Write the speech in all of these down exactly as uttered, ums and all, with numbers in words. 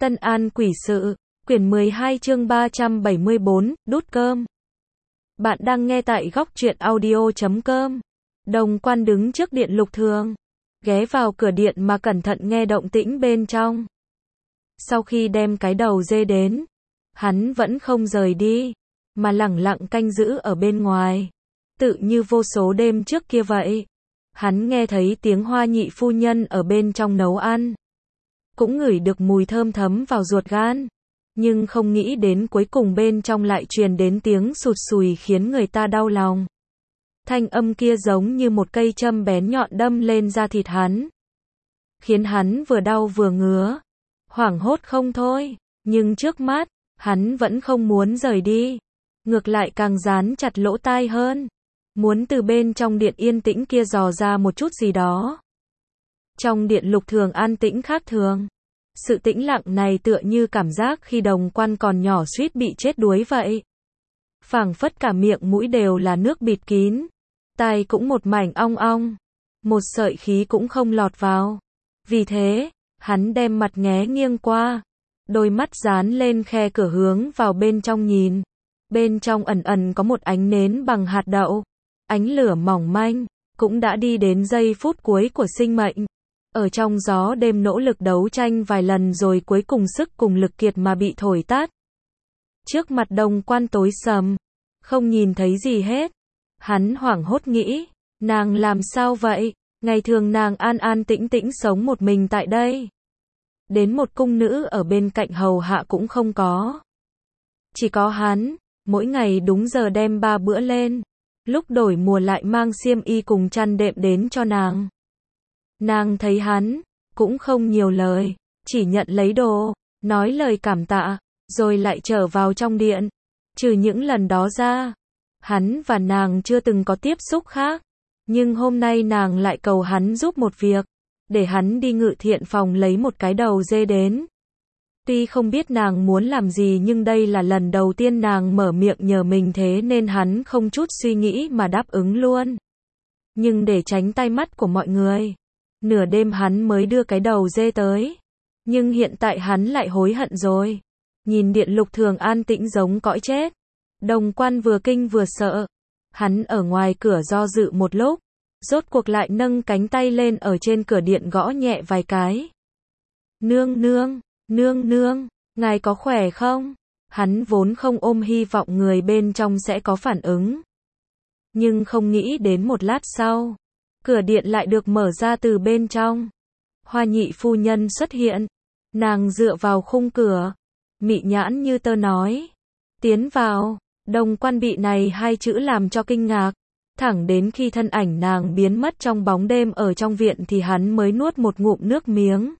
Tân An Quỷ Sự, quyển mười hai chương ba trăm bảy mươi bốn, đút cơm. Bạn đang nghe tại góc truyện audio chấm com. Đồng Quan đứng trước điện Lục Thường, ghé vào cửa điện mà cẩn thận nghe động tĩnh bên trong. Sau khi đem cái đầu dê đến, hắn vẫn không rời đi, mà lẳng lặng canh giữ ở bên ngoài, tự như vô số đêm trước kia vậy. Hắn nghe thấy tiếng Hoa nhị phu nhân ở bên trong nấu ăn, cũng ngửi được mùi thơm thấm vào ruột gan, nhưng không nghĩ đến cuối cùng bên trong lại truyền đến tiếng sụt sùi khiến người ta đau lòng. Thanh âm kia giống như một cây châm bén nhọn đâm lên da thịt hắn, khiến hắn vừa đau vừa ngứa, hoảng hốt không thôi, nhưng trước mắt, hắn vẫn không muốn rời đi, ngược lại càng dán chặt lỗ tai hơn, muốn từ bên trong điện yên tĩnh kia dò ra một chút gì đó. Trong điện Lục Thường an tĩnh khác thường. Sự tĩnh lặng này tựa như cảm giác khi Đồng Quan còn nhỏ suýt bị chết đuối vậy. Phảng phất cả miệng mũi đều là nước bịt kín, tai cũng một mảnh ong ong, một sợi khí cũng không lọt vào. Vì thế, hắn đem mặt nghé nghiêng qua, đôi mắt dán lên khe cửa hướng vào bên trong nhìn. Bên trong ẩn ẩn có một ánh nến bằng hạt đậu, ánh lửa mỏng manh, cũng đã đi đến giây phút cuối của sinh mệnh. Ở trong gió đêm nỗ lực đấu tranh vài lần rồi cuối cùng sức cùng lực kiệt mà bị thổi tắt. Trước mặt Đồng Quan tối sầm, không nhìn thấy gì hết. Hắn hoảng hốt nghĩ, nàng làm sao vậy? Ngày thường nàng an an tĩnh tĩnh sống một mình tại đây. Đến một cung nữ ở bên cạnh hầu hạ cũng không có. Chỉ có hắn, mỗi ngày đúng giờ đem ba bữa lên. Lúc đổi mùa lại mang xiêm y cùng chăn đệm đến cho nàng. Nàng thấy hắn, cũng không nhiều lời, chỉ nhận lấy đồ, nói lời cảm tạ, rồi lại trở vào trong điện. Trừ những lần đó ra, hắn và nàng chưa từng có tiếp xúc khác, nhưng hôm nay nàng lại cầu hắn giúp một việc, để hắn đi Ngự Thiện phòng lấy một cái đầu dê đến. Tuy không biết nàng muốn làm gì nhưng đây là lần đầu tiên nàng mở miệng nhờ mình thế nên hắn không chút suy nghĩ mà đáp ứng luôn. Nhưng để tránh tai mắt của mọi người, nửa đêm hắn mới đưa cái đầu dê tới. Nhưng hiện tại hắn lại hối hận rồi. Nhìn điện Lục Thường an tĩnh giống cõi chết. Đồng Quan vừa kinh vừa sợ. Hắn ở ngoài cửa do dự một lúc, rốt cuộc lại nâng cánh tay lên ở trên cửa điện gõ nhẹ vài cái. Nương nương, nương nương, ngài có khỏe không? Hắn vốn không ôm hy vọng người bên trong sẽ có phản ứng. Nhưng không nghĩ đến một lát sau, cửa điện lại được mở ra từ bên trong. Hoa nhị phu nhân xuất hiện. Nàng dựa vào khung cửa, mị nhãn như tơ nói. Tiến vào. Đồng Quan bị này hai chữ làm cho kinh ngạc. Thẳng đến khi thân ảnh nàng biến mất trong bóng đêm ở trong viện thì hắn mới nuốt một ngụm nước miếng.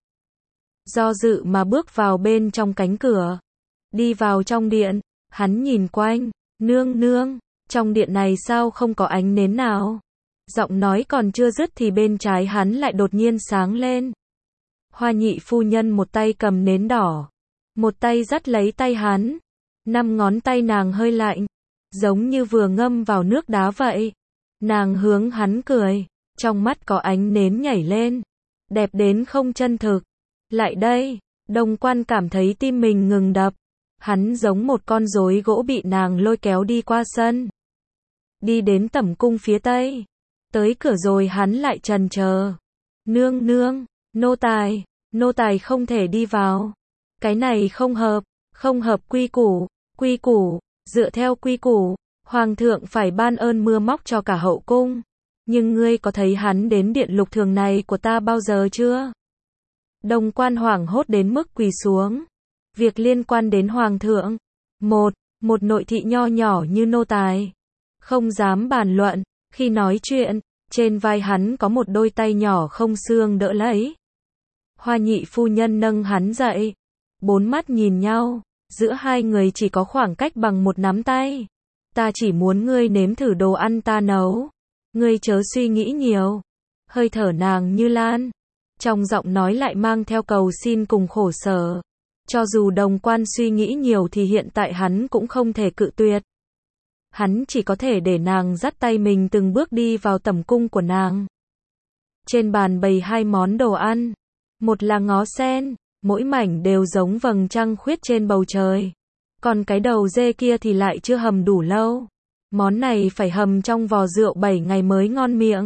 Do dự mà bước vào bên trong cánh cửa. Đi vào trong điện, hắn nhìn quanh. Nương nương, trong điện này sao không có ánh nến nào? Giọng nói còn chưa dứt thì bên trái hắn lại đột nhiên sáng lên. Hoa nhị phu nhân một tay cầm nến đỏ, một tay dắt lấy tay hắn. Năm ngón tay nàng hơi lạnh, giống như vừa ngâm vào nước đá vậy. Nàng hướng hắn cười, trong mắt có ánh nến nhảy lên, đẹp đến không chân thực. Lại đây, Đồng Quan cảm thấy tim mình ngừng đập. Hắn giống một con rối gỗ bị nàng lôi kéo đi qua sân, đi đến tẩm cung phía tây. Tới cửa rồi hắn lại chần chờ. Nương nương, nô tài, nô tài không thể đi vào. Cái này không hợp, không hợp quy củ, quy củ, dựa theo quy củ, hoàng thượng phải ban ơn mưa móc cho cả hậu cung. Nhưng ngươi có thấy hắn đến điện Lục Thường này của ta bao giờ chưa? Đồng Quan hoảng hốt đến mức quỳ xuống. Việc liên quan đến hoàng thượng. Một, một nội thị nho nhỏ như nô tài, không dám bàn luận. Khi nói chuyện, trên vai hắn có một đôi tay nhỏ không xương đỡ lấy. Hoa nhị phu nhân nâng hắn dậy. Bốn mắt nhìn nhau, giữa hai người chỉ có khoảng cách bằng một nắm tay. Ta chỉ muốn ngươi nếm thử đồ ăn ta nấu. Ngươi chớ suy nghĩ nhiều. Hơi thở nàng như lan, trong giọng nói lại mang theo cầu xin cùng khổ sở. Cho dù Đồng Quan suy nghĩ nhiều thì hiện tại hắn cũng không thể cự tuyệt. Hắn chỉ có thể để nàng dắt tay mình từng bước đi vào tẩm cung của nàng. Trên bàn bày hai món đồ ăn. Một là ngó sen, mỗi mảnh đều giống vầng trăng khuyết trên bầu trời. Còn cái đầu dê kia thì lại chưa hầm đủ lâu. Món này phải hầm trong vò rượu bảy ngày mới ngon miệng.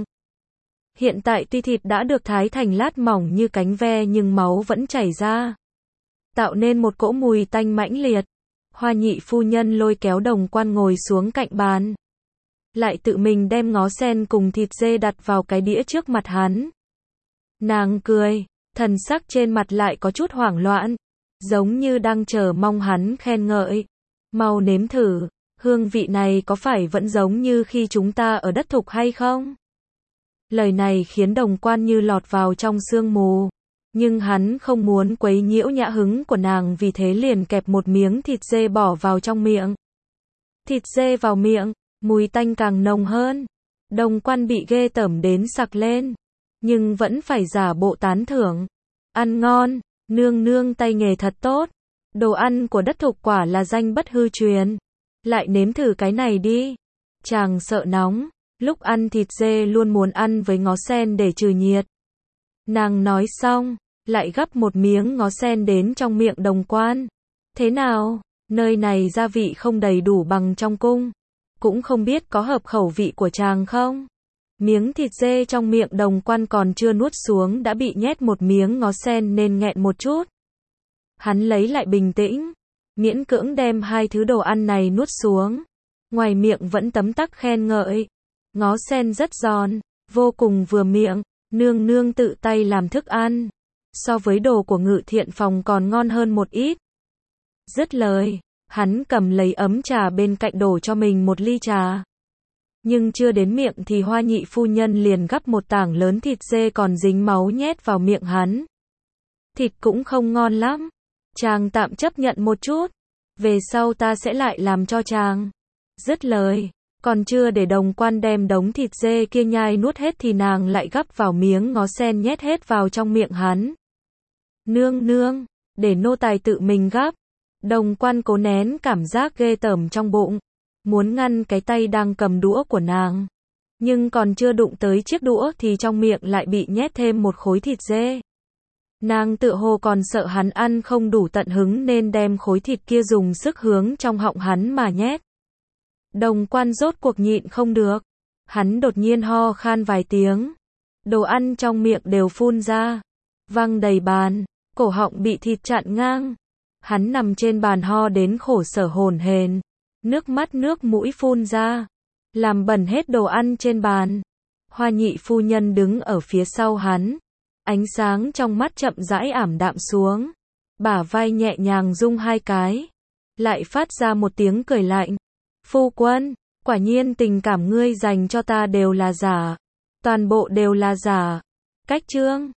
Hiện tại tuy thịt đã được thái thành lát mỏng như cánh ve nhưng máu vẫn chảy ra, tạo nên một cỗ mùi tanh mãnh liệt. Hoa nhị phu nhân lôi kéo Đồng Quan ngồi xuống cạnh bàn, lại tự mình đem ngó sen cùng thịt dê đặt vào cái đĩa trước mặt hắn. Nàng cười, thần sắc trên mặt lại có chút hoảng loạn, giống như đang chờ mong hắn khen ngợi. Mau nếm thử, hương vị này có phải vẫn giống như khi chúng ta ở đất thục hay không? Lời này khiến Đồng Quan như lọt vào trong sương mù, nhưng hắn không muốn quấy nhiễu nhã hứng của nàng, vì thế liền kẹp một miếng thịt dê bỏ vào trong miệng. Thịt dê vào miệng, mùi tanh càng nồng hơn. Đồng Quan bị ghê tởm đến sặc lên, nhưng vẫn phải giả bộ tán thưởng. Ăn ngon, nương nương tay nghề thật tốt. Đồ ăn của đất thục quả là danh bất hư truyền. Lại nếm thử cái này đi. Chàng sợ nóng, lúc ăn thịt dê luôn muốn ăn với ngó sen để trừ nhiệt. Nàng nói xong, lại gắp một miếng ngó sen đến trong miệng Đồng Quan. Thế nào, nơi này gia vị không đầy đủ bằng trong cung, cũng không biết có hợp khẩu vị của chàng không? Miếng thịt dê trong miệng Đồng Quan còn chưa nuốt xuống đã bị nhét một miếng ngó sen nên nghẹn một chút. Hắn lấy lại bình tĩnh, miễn cưỡng đem hai thứ đồ ăn này nuốt xuống. Ngoài miệng vẫn tấm tắc khen ngợi. Ngó sen rất giòn, vô cùng vừa miệng, nương nương tự tay làm thức ăn. So với đồ của Ngự Thiện Phòng còn ngon hơn một ít. Dứt lời, hắn cầm lấy ấm trà bên cạnh đổ cho mình một ly trà. Nhưng chưa đến miệng thì Hoa nhị phu nhân liền gắp một tảng lớn thịt dê còn dính máu nhét vào miệng hắn. Thịt cũng không ngon lắm. Chàng tạm chấp nhận một chút. Về sau ta sẽ lại làm cho chàng. Dứt lời, còn chưa để Đồng Quan đem đống thịt dê kia nhai nuốt hết thì nàng lại gắp vào miếng ngó sen nhét hết vào trong miệng hắn. Nương nương, để nô tài tự mình gắp. Đồng Quan cố nén cảm giác ghê tởm trong bụng, muốn ngăn cái tay đang cầm đũa của nàng. Nhưng còn chưa đụng tới chiếc đũa thì trong miệng lại bị nhét thêm một khối thịt dê. Nàng tự hồ còn sợ hắn ăn không đủ tận hứng nên đem khối thịt kia dùng sức hướng trong họng hắn mà nhét. Đồng Quan rốt cuộc nhịn không được. Hắn đột nhiên ho khan vài tiếng. Đồ ăn trong miệng đều phun ra, văng đầy bàn, cổ họng bị thịt chặn ngang. Hắn nằm trên bàn ho đến khổ sở hổn hển, nước mắt nước mũi phun ra, làm bẩn hết đồ ăn trên bàn. Hoa nhị phu nhân đứng ở phía sau hắn, ánh sáng trong mắt chậm rãi ảm đạm xuống, bả vai nhẹ nhàng rung hai cái, lại phát ra một tiếng cười lạnh. Phu quân, quả nhiên tình cảm ngươi dành cho ta đều là giả, toàn bộ đều là giả. Cách chương